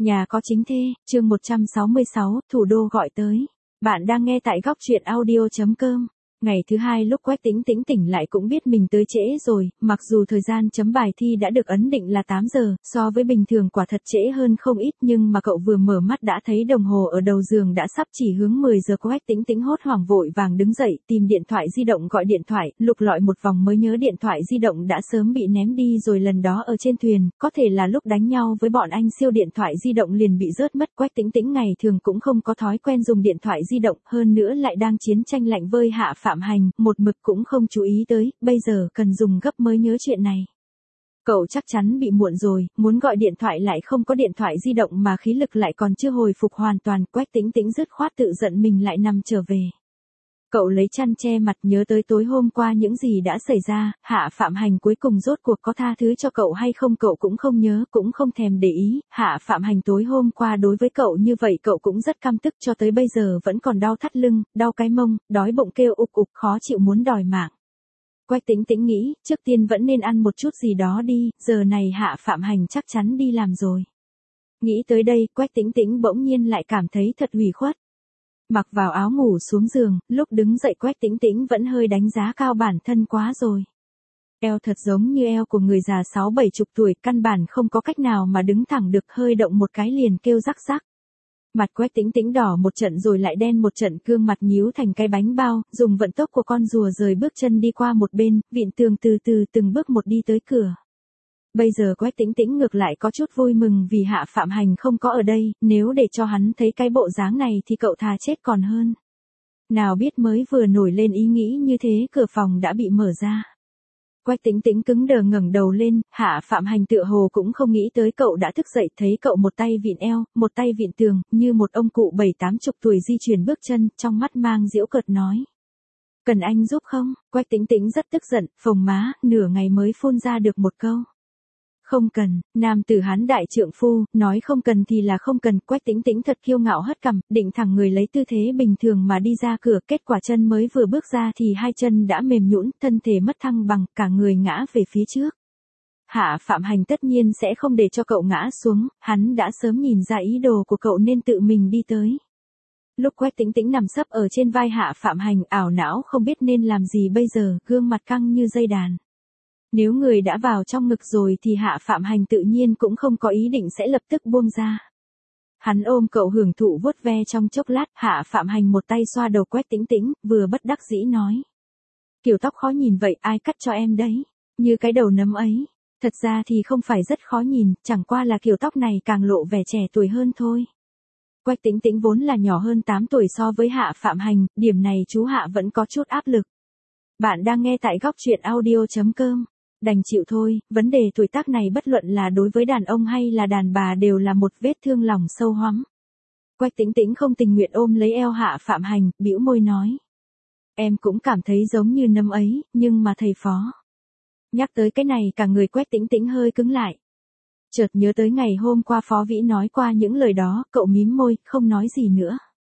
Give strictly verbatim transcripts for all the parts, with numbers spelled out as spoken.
Nhà có chính thê, chương một trăm sáu mươi sáu, thủ đô gọi tới. Bạn đang nghe tại góc truyện audio chấm com. Ngày thứ hai lúc Quách Tĩnh Tĩnh tỉnh lại cũng biết mình tới trễ rồi, mặc dù thời gian chấm bài thi đã được ấn định là tám giờ, so với bình thường quả thật trễ hơn không ít, nhưng mà cậu vừa mở mắt đã thấy đồng hồ ở đầu giường đã sắp chỉ hướng mười giờ. Quách Tĩnh Tĩnh hốt hoảng vội vàng đứng dậy, tìm điện thoại di động gọi điện thoại, lục lọi một vòng mới nhớ điện thoại di động đã sớm bị ném đi rồi, lần đó ở trên thuyền, có thể là lúc đánh nhau với bọn anh siêu điện thoại di động liền bị rớt mất. Quách Tĩnh Tĩnh ngày thường cũng không có thói quen dùng điện thoại di động, hơn nữa lại đang chiến tranh lạnh vơi Hạ Phạm Hành, một mực cũng không chú ý tới, bây giờ cần dùng gấp mới nhớ chuyện này. Cậu chắc chắn bị muộn rồi, muốn gọi điện thoại lại không có điện thoại di động mà khí lực lại còn chưa hồi phục hoàn toàn. Quách Tĩnh Tĩnh dứt khoát tự giận mình lại nằm trở về. Cậu lấy chăn che mặt nhớ tới tối hôm qua những gì đã xảy ra, Hạ Phạm Hành cuối cùng rốt cuộc có tha thứ cho cậu hay không cậu cũng không nhớ, cũng không thèm để ý. Hạ Phạm Hành tối hôm qua đối với cậu như vậy cậu cũng rất căm tức, cho tới bây giờ vẫn còn đau thắt lưng, đau cái mông, đói bụng kêu ục ục khó chịu muốn đòi mạng. Quách Tĩnh Tĩnh nghĩ, trước tiên vẫn nên ăn một chút gì đó đi, giờ này Hạ Phạm Hành chắc chắn đi làm rồi. Nghĩ tới đây, Quách Tĩnh Tĩnh bỗng nhiên lại cảm thấy thật ủy khuất. Mặc vào áo ngủ xuống giường, lúc đứng dậy Quách Tĩnh Tĩnh vẫn hơi đánh giá cao bản thân quá rồi. Eo thật giống như eo của người già sáu bảy chục tuổi, căn bản không có cách nào mà đứng thẳng được, hơi động một cái liền kêu rắc rắc. Mặt Quách Tĩnh Tĩnh đỏ một trận rồi lại đen một trận, gương mặt nhíu thành cái bánh bao, dùng vận tốc của con rùa rời bước chân đi qua một bên, vịn tường từ từ từng bước một đi tới cửa. Bây giờ Quách Tĩnh Tĩnh ngược lại có chút vui mừng vì Hạ Phạm Hành không có ở đây, nếu để cho hắn thấy cái bộ dáng này thì cậu thà chết còn hơn. Nào biết mới vừa nổi lên ý nghĩ như thế, cửa phòng đã bị mở ra. Quách Tĩnh Tĩnh cứng đờ ngẩng đầu lên, Hạ Phạm Hành tựa hồ cũng không nghĩ tới cậu đã thức dậy, thấy cậu một tay vịn eo, một tay vịn tường, như một ông cụ bảy tám chục tuổi di chuyển bước chân, trong mắt mang giễu cợt nói. Cần anh giúp không? Quách Tĩnh Tĩnh rất tức giận, phồng má, nửa ngày mới phun ra được một câu. Không cần, nam tử hán đại trượng phu, nói không cần thì là không cần. Quách Tĩnh Tĩnh thật kiêu ngạo hất cằm, định thẳng người lấy tư thế bình thường mà đi ra cửa, kết quả chân mới vừa bước ra thì hai chân đã mềm nhũn, thân thể mất thăng bằng, cả người ngã về phía trước. Hạ Phạm Hành tất nhiên sẽ không để cho cậu ngã xuống, hắn đã sớm nhìn ra ý đồ của cậu nên tự mình đi tới. Lúc Quách Tĩnh Tĩnh nằm sấp ở trên vai Hạ Phạm Hành, ảo não không biết nên làm gì bây giờ, gương mặt căng như dây đàn. Nếu người đã vào trong ngực rồi thì Hạ Phạm Hành tự nhiên cũng không có ý định sẽ lập tức buông ra. Hắn ôm cậu hưởng thụ vuốt ve trong chốc lát, Hạ Phạm Hành một tay xoa đầu Quách Tĩnh Tĩnh, vừa bất đắc dĩ nói. Kiểu tóc khó nhìn vậy, ai cắt cho em đấy? Như cái đầu nấm ấy. Thật ra thì không phải rất khó nhìn, chẳng qua là kiểu tóc này càng lộ vẻ trẻ tuổi hơn thôi. Quách Tĩnh Tĩnh vốn là nhỏ hơn tám tuổi so với Hạ Phạm Hành, điểm này chú Hạ vẫn có chút áp lực. Bạn đang nghe tại góc truyện audio chấm com. Đành chịu thôi, vấn đề tuổi tác này bất luận là đối với đàn ông hay là đàn bà đều là một vết thương lòng sâu hoắm. Quách Tĩnh Tĩnh không tình nguyện ôm lấy eo Hạ Phạm Hành, bĩu môi nói. Em cũng cảm thấy giống như nấm ấy, nhưng mà thầy phó. Nhắc tới cái này cả người Quách Tĩnh Tĩnh hơi cứng lại. Chợt nhớ tới ngày hôm qua Phó Vĩ nói qua những lời đó, cậu mím môi, không nói gì nữa.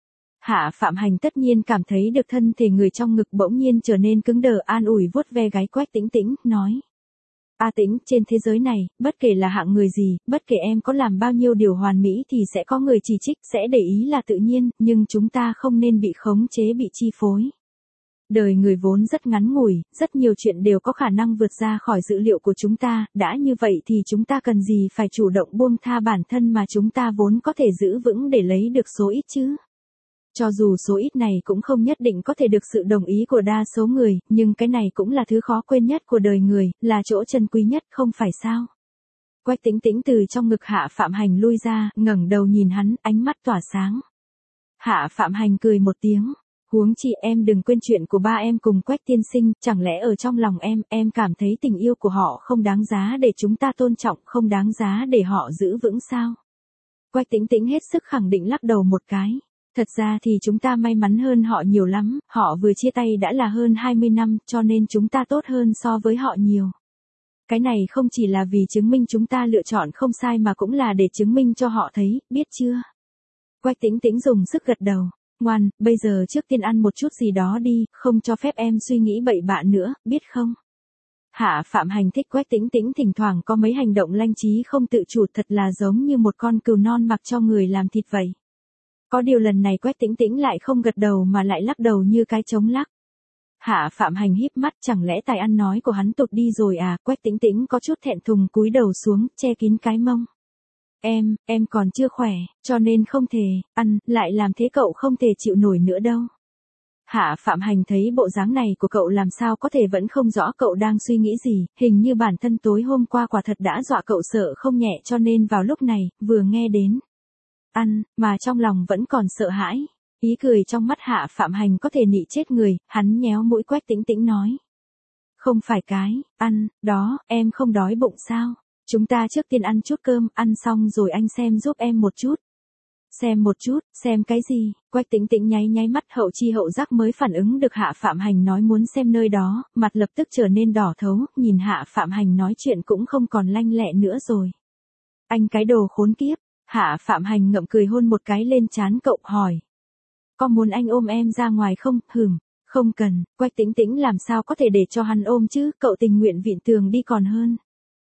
Hạ Phạm Hành tất nhiên cảm thấy được thân thể người trong ngực bỗng nhiên trở nên cứng đờ, an ủi vuốt ve gáy Quách Tĩnh Tĩnh, nói. A Tĩnh, trên thế giới này, bất kể là hạng người gì, bất kể em có làm bao nhiêu điều hoàn mỹ thì sẽ có người chỉ trích, sẽ để ý là tự nhiên, nhưng chúng ta không nên bị khống chế, bị chi phối. Đời người vốn rất ngắn ngủi, rất nhiều chuyện đều có khả năng vượt ra khỏi dữ liệu của chúng ta, đã như vậy thì chúng ta cần gì phải chủ động buông tha bản thân mà chúng ta vốn có thể giữ vững để lấy được số ít chứ. Cho dù số ít này cũng không nhất định có thể được sự đồng ý của đa số người, nhưng cái này cũng là thứ khó quên nhất của đời người, là chỗ chân quý nhất, không phải sao? Quách Tĩnh Tĩnh từ trong ngực Hạ Phạm Hành lui ra, ngẩng đầu nhìn hắn, ánh mắt tỏa sáng. Hạ Phạm Hành cười một tiếng. Huống chi em đừng quên chuyện của ba em cùng Quách tiên sinh, chẳng lẽ ở trong lòng em, em cảm thấy tình yêu của họ không đáng giá để chúng ta tôn trọng, không đáng giá để họ giữ vững sao? Quách Tĩnh Tĩnh hết sức khẳng định lắc đầu một cái. Thật ra thì chúng ta may mắn hơn họ nhiều lắm, họ vừa chia tay đã là hơn hai mươi năm, cho nên chúng ta tốt hơn so với họ nhiều. Cái này không chỉ là vì chứng minh chúng ta lựa chọn không sai mà cũng là để chứng minh cho họ thấy, biết chưa? Quách Tĩnh Tĩnh dùng sức gật đầu. Ngoan, bây giờ trước tiên ăn một chút gì đó đi, không cho phép em suy nghĩ bậy bạ nữa, biết không? Hạ Phạm Hành thích Quách Tĩnh Tĩnh thỉnh thoảng có mấy hành động lanh trí không tự chủ, thật là giống như một con cừu non mặc cho người làm thịt vậy. Có điều lần này Quách Tĩnh Tĩnh lại không gật đầu mà lại lắc đầu như cái trống lắc. Hạ Phạm Hành híp mắt, chẳng lẽ tài ăn nói của hắn tụt đi rồi à? Quách Tĩnh Tĩnh có chút thẹn thùng cúi đầu xuống, che kín cái mông. Em, em còn chưa khỏe, cho nên không thể, ăn, lại làm thế cậu không thể chịu nổi nữa đâu. Hạ Phạm Hành thấy bộ dáng này của cậu làm sao có thể vẫn không rõ cậu đang suy nghĩ gì, hình như bản thân tối hôm qua quả thật đã dọa cậu sợ không nhẹ, cho nên vào lúc này, vừa nghe đến ăn, mà trong lòng vẫn còn sợ hãi. Ý cười trong mắt Hạ Phạm Hành có thể nị chết người, hắn nhéo mũi Quách Tĩnh Tĩnh nói. Không phải cái, ăn, đó, em không đói bụng sao? Chúng ta trước tiên ăn chút cơm, ăn xong rồi anh xem giúp em một chút. Xem một chút, xem cái gì? Quách Tĩnh Tĩnh nháy nháy mắt, hậu chi hậu giác mới phản ứng được Hạ Phạm Hành nói muốn xem nơi đó, mặt lập tức trở nên đỏ thấu, nhìn Hạ Phạm Hành nói chuyện cũng không còn lanh lẹ nữa rồi. Anh cái đồ khốn kiếp. Hạ Phạm Hành ngậm cười hôn một cái lên trán cậu, hỏi. Có muốn anh ôm em ra ngoài không? Hừm, không cần. Quách Tĩnh Tĩnh làm sao có thể để cho hắn ôm chứ, cậu tình nguyện vịn tường đi còn hơn.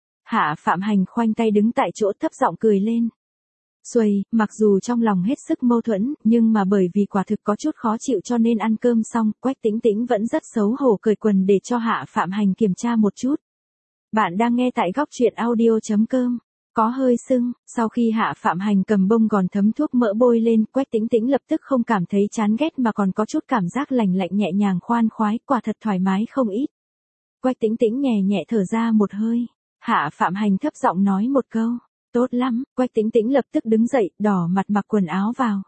Hạ Phạm Hành khoanh tay đứng tại chỗ thấp giọng cười lên. Xuây, mặc dù trong lòng hết sức mâu thuẫn, nhưng mà bởi vì quả thực có chút khó chịu cho nên ăn cơm xong, Quách Tĩnh Tĩnh vẫn rất xấu hổ cởi quần để cho Hạ Phạm Hành kiểm tra một chút. Bạn đang nghe tại góc truyện audio chấm com. Có hơi sưng, sau khi Hạ Phạm Hành cầm bông gòn thấm thuốc mỡ bôi lên, Quách Tĩnh Tĩnh lập tức không cảm thấy chán ghét mà còn có chút cảm giác lành lạnh nhẹ nhàng khoan khoái, quả thật thoải mái không ít. Quách Tĩnh Tĩnh nhẹ nhẹ thở ra một hơi. Hạ Phạm Hành thấp giọng nói một câu. Tốt lắm. Quách Tĩnh Tĩnh lập tức đứng dậy, đỏ mặt mặc quần áo vào.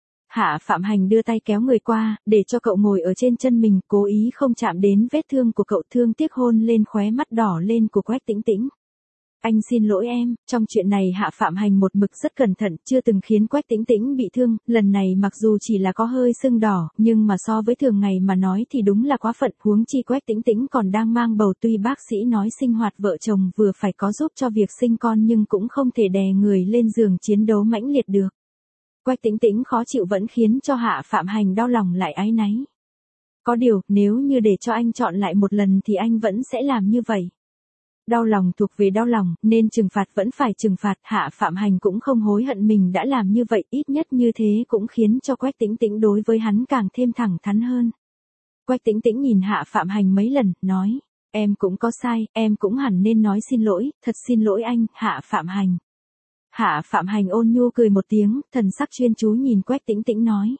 Hạ Phạm Hành đưa tay kéo người qua, để cho cậu ngồi ở trên chân mình, cố ý không chạm đến vết thương của cậu, thương tiếc hôn lên khóe mắt đỏ lên của Quách Tĩnh Tĩnh. Anh xin lỗi em, trong chuyện này Hạ Phạm Hành một mực rất cẩn thận, chưa từng khiến Quách Tĩnh Tĩnh bị thương, lần này mặc dù chỉ là có hơi sưng đỏ, nhưng mà so với thường ngày mà nói thì đúng là quá phận, huống chi Quách Tĩnh Tĩnh còn đang mang bầu, tuy bác sĩ nói sinh hoạt vợ chồng vừa phải có giúp cho việc sinh con nhưng cũng không thể đè người lên giường chiến đấu mãnh liệt được. Quách Tĩnh Tĩnh khó chịu vẫn khiến cho Hạ Phạm Hành đau lòng lại áy náy. Có điều, nếu như để cho anh chọn lại một lần thì anh vẫn sẽ làm như vậy. Đau lòng thuộc về đau lòng, nên trừng phạt vẫn phải trừng phạt, Hạ Phạm Hành cũng không hối hận mình đã làm như vậy, ít nhất như thế cũng khiến cho Quách Tĩnh Tĩnh đối với hắn càng thêm thẳng thắn hơn. Quách Tĩnh Tĩnh nhìn Hạ Phạm Hành mấy lần, nói, em cũng có sai, em cũng hẳn nên nói xin lỗi, thật xin lỗi anh, Hạ Phạm Hành. Hạ Phạm Hành ôn nhu cười một tiếng, thần sắc chuyên chú nhìn Quách Tĩnh Tĩnh nói.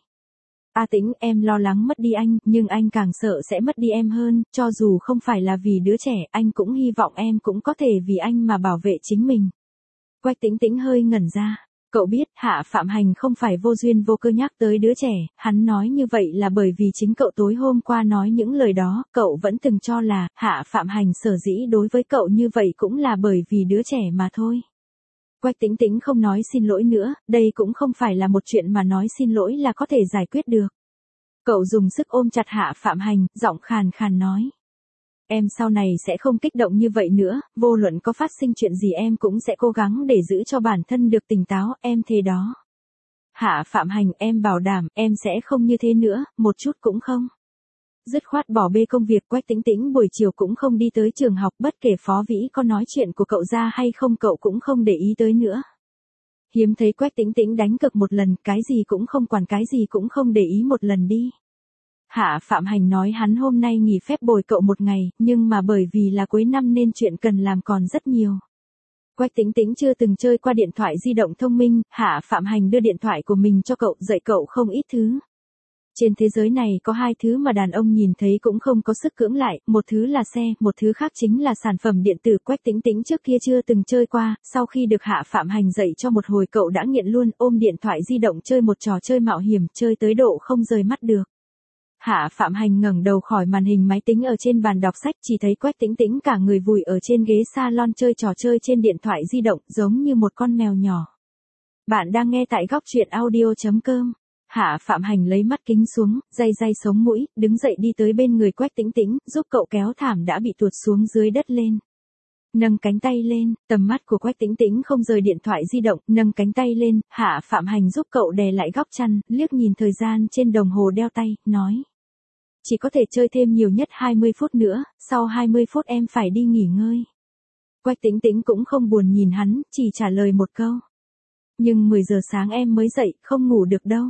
A Tĩnh, em lo lắng mất đi anh, nhưng anh càng sợ sẽ mất đi em hơn, cho dù không phải là vì đứa trẻ, anh cũng hy vọng em cũng có thể vì anh mà bảo vệ chính mình. Quách Tĩnh Tĩnh hơi ngẩn ra, cậu biết Hạ Phạm Hành không phải vô duyên vô cơ nhắc tới đứa trẻ, hắn nói như vậy là bởi vì chính cậu tối hôm qua nói những lời đó, cậu vẫn từng cho là Hạ Phạm Hành sở dĩ đối với cậu như vậy cũng là bởi vì đứa trẻ mà thôi. Quách Tĩnh Tĩnh không nói xin lỗi nữa, đây cũng không phải là một chuyện mà nói xin lỗi là có thể giải quyết được. Cậu dùng sức ôm chặt Hạ Phạm Hành, giọng khàn khàn nói. Em sau này sẽ không kích động như vậy nữa, vô luận có phát sinh chuyện gì em cũng sẽ cố gắng để giữ cho bản thân được tỉnh táo, em thề đó. Hạ Phạm Hành, em bảo đảm, em sẽ không như thế nữa, một chút cũng không. Dứt khoát bỏ bê công việc, Quách Tĩnh Tĩnh buổi chiều cũng không đi tới trường học, bất kể Phó Vĩ có nói chuyện của cậu ra hay không cậu cũng không để ý tới nữa. Hiếm thấy Quách Tĩnh Tĩnh đánh cực một lần, cái gì cũng không quản, cái gì cũng không để ý một lần đi. Hạ Phạm Hành nói hắn hôm nay nghỉ phép bồi cậu một ngày, nhưng mà bởi vì là cuối năm nên chuyện cần làm còn rất nhiều. Quách Tĩnh Tĩnh chưa từng chơi qua điện thoại di động thông minh, Hạ Phạm Hành đưa điện thoại của mình cho cậu, dạy cậu không ít thứ. Trên thế giới này có hai thứ mà đàn ông nhìn thấy cũng không có sức cưỡng lại, một thứ là xe, một thứ khác chính là sản phẩm điện tử. Quách Tĩnh Tĩnh trước kia chưa từng chơi qua, sau khi được Hạ Phạm Hành dạy cho một hồi cậu đã nghiện luôn, ôm điện thoại di động chơi một trò chơi mạo hiểm, chơi tới độ không rời mắt được. Hạ Phạm Hành ngẩng đầu khỏi màn hình máy tính ở trên bàn đọc sách, chỉ thấy Quách Tĩnh Tĩnh cả người vùi ở trên ghế salon chơi trò chơi trên điện thoại di động, giống như một con mèo nhỏ. Bạn đang nghe tại góc truyện audio chấm com. Hạ Phạm Hành lấy mắt kính xuống, day day sống mũi, đứng dậy đi tới bên người Quách Tĩnh Tĩnh, giúp cậu kéo thảm đã bị tuột xuống dưới đất lên. Nâng cánh tay lên, tầm mắt của Quách Tĩnh Tĩnh không rời điện thoại di động, nâng cánh tay lên, Hạ Phạm Hành giúp cậu đè lại góc chăn, liếc nhìn thời gian trên đồng hồ đeo tay, nói. Chỉ có thể chơi thêm nhiều nhất hai mươi phút nữa, sau hai mươi phút em phải đi nghỉ ngơi. Quách Tĩnh Tĩnh cũng không buồn nhìn hắn, chỉ trả lời một câu. Nhưng mười giờ sáng em mới dậy, không ngủ được đâu.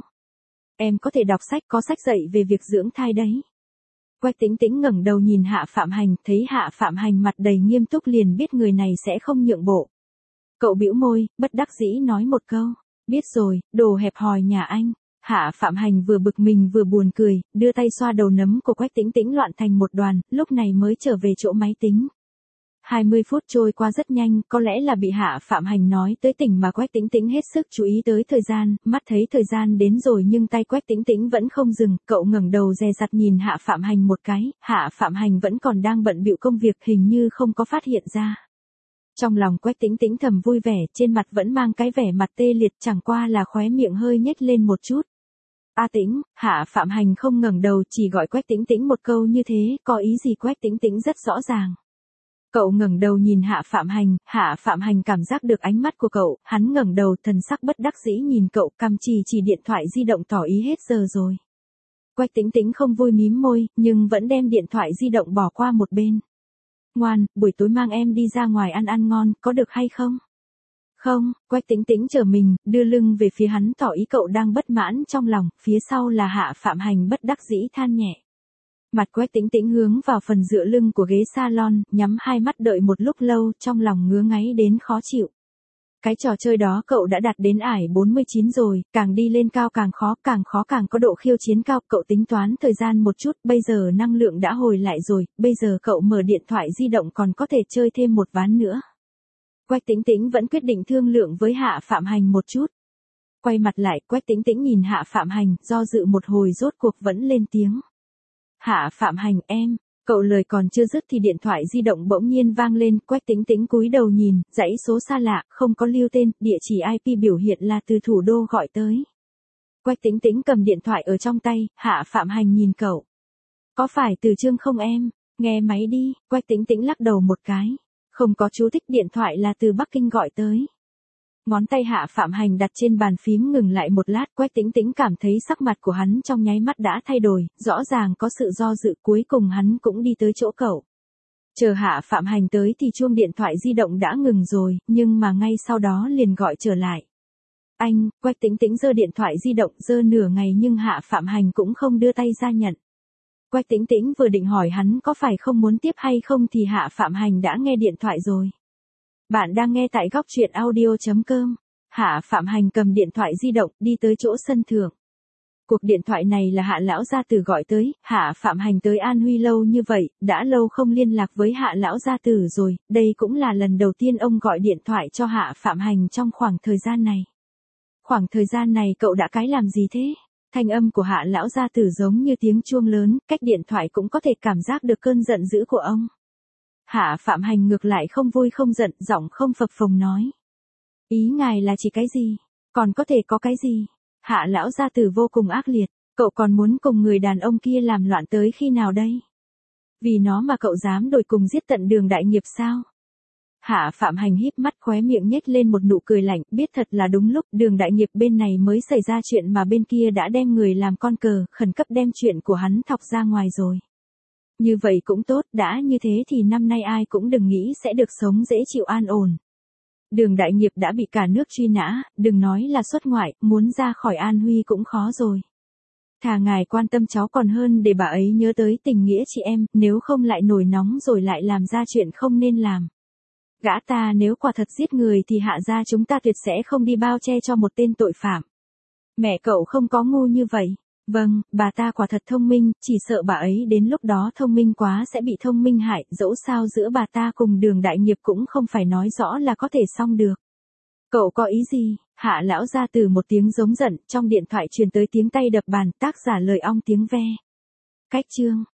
Em có thể đọc sách, có sách dạy về việc dưỡng thai đấy. Quách Tĩnh Tĩnh ngẩng đầu nhìn Hạ Phạm Hành, thấy Hạ Phạm Hành mặt đầy nghiêm túc liền biết người này sẽ không nhượng bộ. Cậu bĩu môi, bất đắc dĩ nói một câu. Biết rồi, đồ hẹp hòi nhà anh. Hạ Phạm Hành vừa bực mình vừa buồn cười, đưa tay xoa đầu nấm của Quách Tĩnh Tĩnh loạn thành một đoàn, lúc này mới trở về chỗ máy tính. hai mươi phút trôi qua rất nhanh, có lẽ là bị Hạ Phạm Hành nói tới tỉnh mà Quách Tĩnh Tĩnh hết sức chú ý tới thời gian, mắt thấy thời gian đến rồi nhưng tay Quách Tĩnh Tĩnh vẫn không dừng, cậu ngẩng đầu dè dặt nhìn Hạ Phạm Hành một cái, Hạ Phạm Hành vẫn còn đang bận bịu công việc hình như không có phát hiện ra. Trong lòng Quách Tĩnh Tĩnh thầm vui vẻ, trên mặt vẫn mang cái vẻ mặt tê liệt, chẳng qua là khóe miệng hơi nhếch lên một chút. A Tĩnh, Hạ Phạm Hành không ngẩng đầu, chỉ gọi Quách Tĩnh Tĩnh một câu như thế, có ý gì Quách Tĩnh Tĩnh rất rõ ràng. Cậu ngẩng đầu nhìn Hạ Phạm Hành, Hạ Phạm Hành cảm giác được ánh mắt của cậu, hắn ngẩng đầu thần sắc bất đắc dĩ nhìn cậu, cằm chỉ chỉ điện thoại di động tỏ ý hết giờ rồi. Quách Tĩnh Tĩnh không vui mím môi, nhưng vẫn đem điện thoại di động bỏ qua một bên. Ngoan, buổi tối mang em đi ra ngoài ăn ăn ngon, có được hay không? Không, Quách Tĩnh Tĩnh trở mình, đưa lưng về phía hắn tỏ ý cậu đang bất mãn trong lòng, phía sau là Hạ Phạm Hành bất đắc dĩ than nhẹ. Mặt Quách Tĩnh Tĩnh hướng vào phần dựa lưng của ghế salon, nhắm hai mắt đợi một lúc lâu, trong lòng ngứa ngáy đến khó chịu. Cái trò chơi đó cậu đã đạt đến ải bốn mươi chín rồi, càng đi lên cao càng khó, càng khó càng có độ khiêu chiến cao, cậu tính toán thời gian một chút, bây giờ năng lượng đã hồi lại rồi, bây giờ cậu mở điện thoại di động còn có thể chơi thêm một ván nữa. Quách Tĩnh Tĩnh vẫn quyết định thương lượng với Hạ Phạm Hành một chút. Quay mặt lại, Quách Tĩnh Tĩnh nhìn Hạ Phạm Hành, do dự một hồi rốt cuộc vẫn lên tiếng. Hạ Phạm Hành em, cậu lời còn chưa dứt thì điện thoại di động bỗng nhiên vang lên, Quách Tĩnh Tĩnh cúi đầu nhìn, dãy số xa lạ, không có lưu tên, địa chỉ i pê biểu hiện là từ thủ đô gọi tới. Quách Tĩnh Tĩnh cầm điện thoại ở trong tay, Hạ Phạm Hành nhìn cậu. Có phải từ Trương không em? Nghe máy đi, Quách Tĩnh Tĩnh lắc đầu một cái. Không có chú thích, điện thoại là từ Bắc Kinh gọi tới. Ngón tay Hạ Phạm Hành đặt trên bàn phím ngừng lại một lát, Quách Tĩnh Tĩnh cảm thấy sắc mặt của hắn trong nháy mắt đã thay đổi, rõ ràng có sự do dự, cuối cùng hắn cũng đi tới chỗ cậu. Chờ Hạ Phạm Hành tới thì chuông điện thoại di động đã ngừng rồi, nhưng mà ngay sau đó liền gọi trở lại. Anh, Quách Tĩnh Tĩnh giơ điện thoại di động giơ nửa ngày nhưng Hạ Phạm Hành cũng không đưa tay ra nhận. Quách Tĩnh Tĩnh vừa định hỏi hắn có phải không muốn tiếp hay không thì Hạ Phạm Hành đã nghe điện thoại rồi. Bạn đang nghe tại góc truyện audio chấm com. Hạ Phạm Hành cầm điện thoại di động đi tới chỗ sân thượng. Cuộc điện thoại này là Hạ lão gia tử gọi tới, Hạ Phạm Hành tới An Huy lâu như vậy, đã lâu không liên lạc với Hạ lão gia tử rồi, đây cũng là lần đầu tiên ông gọi điện thoại cho Hạ Phạm Hành trong khoảng thời gian này. Khoảng thời gian này cậu đã cái làm gì thế? Thanh âm của Hạ lão gia tử giống như tiếng chuông lớn, cách điện thoại cũng có thể cảm giác được cơn giận dữ của ông. Hạ Phạm Hành ngược lại không vui không giận, giọng không phập phồng nói. Ý ngài là chỉ cái gì? Còn có thể có cái gì? Hạ lão gia tử vô cùng ác liệt, cậu còn muốn cùng người đàn ông kia làm loạn tới khi nào đây? Vì nó mà cậu dám đổi cùng giết tận Đường Đại Nghiệp sao? Hạ Phạm Hành híp mắt khóe miệng nhếch lên một nụ cười lạnh, biết thật là đúng lúc, Đường Đại Nghiệp bên này mới xảy ra chuyện mà bên kia đã đem người làm con cờ, khẩn cấp đem chuyện của hắn thọc ra ngoài rồi. Như vậy cũng tốt, đã như thế thì năm nay ai cũng đừng nghĩ sẽ được sống dễ chịu an ổn. Đường Đại Nghiệp đã bị cả nước truy nã, đừng nói là xuất ngoại, muốn ra khỏi An Huy cũng khó rồi. Thà ngài quan tâm cháu còn hơn để bà ấy nhớ tới tình nghĩa chị em, nếu không lại nổi nóng rồi lại làm ra chuyện không nên làm. Gã ta nếu quả thật giết người thì Hạ gia chúng ta tuyệt sẽ không đi bao che cho một tên tội phạm. Mẹ cậu không có ngu như vậy. Vâng, bà ta quả thật thông minh, chỉ sợ bà ấy đến lúc đó thông minh quá sẽ bị thông minh hại, dẫu sao giữa bà ta cùng Đường Đại Nghiệp cũng không phải nói rõ là có thể xong được. Cậu có ý gì? Hạ lão gia từ một tiếng giống giận, trong điện thoại truyền tới tiếng tay đập bàn, tác giả lời ong tiếng ve. Cách chương